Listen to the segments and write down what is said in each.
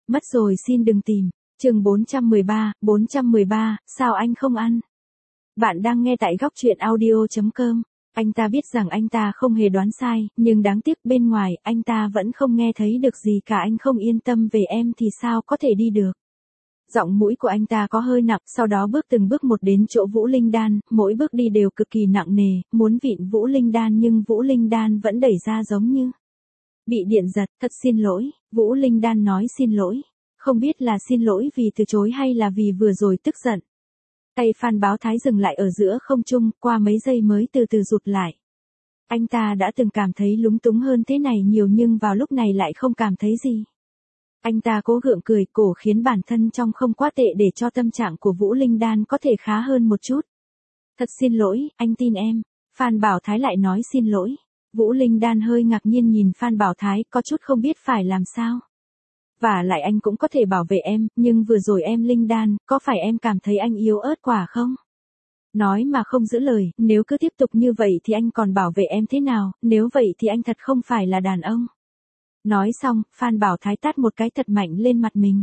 Mất rồi xin đừng tìm. Chương 413, sao anh không ăn? Bạn đang nghe tại góc truyện audio.com. Anh ta biết rằng anh ta không hề đoán sai, nhưng đáng tiếc bên ngoài, anh ta vẫn không nghe thấy được gì cả. Anh không yên tâm về em thì sao có thể đi được. Giọng mũi của anh ta có hơi nặng, sau đó bước từng bước một đến chỗ Vũ Linh Đan, mỗi bước đi đều cực kỳ nặng nề, muốn vịn Vũ Linh Đan nhưng Vũ Linh Đan vẫn đẩy ra giống như bị điện giật. Thật xin lỗi, Vũ Linh Đan nói xin lỗi. Không biết là xin lỗi vì từ chối hay là vì vừa rồi tức giận. Tay Phan Báo Thái dừng lại ở giữa không trung, qua mấy giây mới từ từ rụt lại. Anh ta đã từng cảm thấy lúng túng hơn thế này nhiều nhưng vào lúc này lại không cảm thấy gì. Anh ta cố gượng cười cổ khiến bản thân trông không quá tệ để cho tâm trạng của Vũ Linh Đan có thể khá hơn một chút. Thật xin lỗi, anh tin em. Phan Bảo Thái lại nói xin lỗi. Vũ Linh Đan hơi ngạc nhiên nhìn Phan Bảo Thái, có chút không biết phải làm sao. Và lại anh cũng có thể bảo vệ em, nhưng vừa rồi em Linh Đan, có phải em cảm thấy anh yếu ớt quá không? Nói mà không giữ lời, nếu cứ tiếp tục như vậy thì anh còn bảo vệ em thế nào, nếu vậy thì anh thật không phải là đàn ông. Nói xong, Phan Bảo Thái tát một cái thật mạnh lên mặt mình.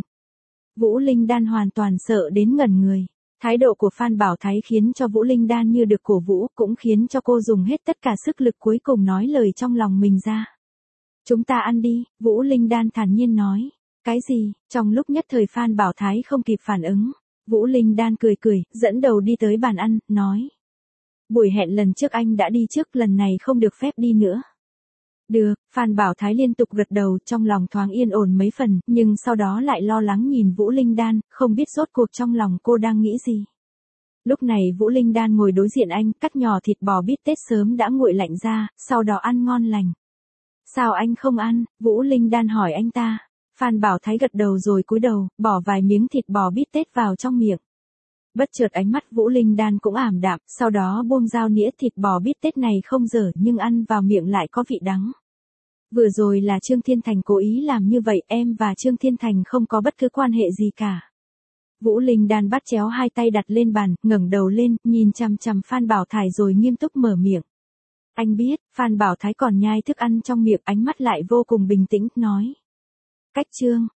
Vũ Linh Đan hoàn toàn sợ đến ngẩn người. Thái độ của Phan Bảo Thái khiến cho Vũ Linh Đan như được cổ vũ, cũng khiến cho cô dùng hết tất cả sức lực cuối cùng nói lời trong lòng mình ra. Chúng ta ăn đi, Vũ Linh Đan thản nhiên nói. Cái gì? Trong lúc nhất thời Phan Bảo Thái không kịp phản ứng. Vũ Linh Đan cười cười, dẫn đầu đi tới bàn ăn, nói. Buổi hẹn lần trước anh đã đi trước, lần này không được phép đi nữa. Được, Phan Bảo Thái liên tục gật đầu, trong lòng thoáng yên ổn mấy phần, nhưng sau đó lại lo lắng nhìn Vũ Linh Đan, không biết rốt cuộc trong lòng cô đang nghĩ gì. Lúc này Vũ Linh Đan ngồi đối diện anh, cắt nhỏ thịt bò bít tết sớm đã nguội lạnh ra, sau đó ăn ngon lành. Sao anh không ăn? Vũ Linh Đan hỏi anh ta. Phan Bảo Thái gật đầu rồi cúi đầu, bỏ vài miếng thịt bò bít tết vào trong miệng. Bất chợt ánh mắt Vũ Linh Đan cũng ảm đạm, sau đó buông dao nĩa thịt bò bít tết này không dở nhưng ăn vào miệng lại có vị đắng. Vừa rồi là Trương Thiên Thành cố ý làm như vậy, em và Trương Thiên Thành không có bất cứ quan hệ gì cả. Vũ Linh Đan bắt chéo hai tay đặt lên bàn, ngẩng đầu lên, nhìn chằm chằm Phan Bảo Thái rồi nghiêm túc mở miệng. Anh biết, Phan Bảo Thái còn nhai thức ăn trong miệng, ánh mắt lại vô cùng bình tĩnh, nói. Cách Trương,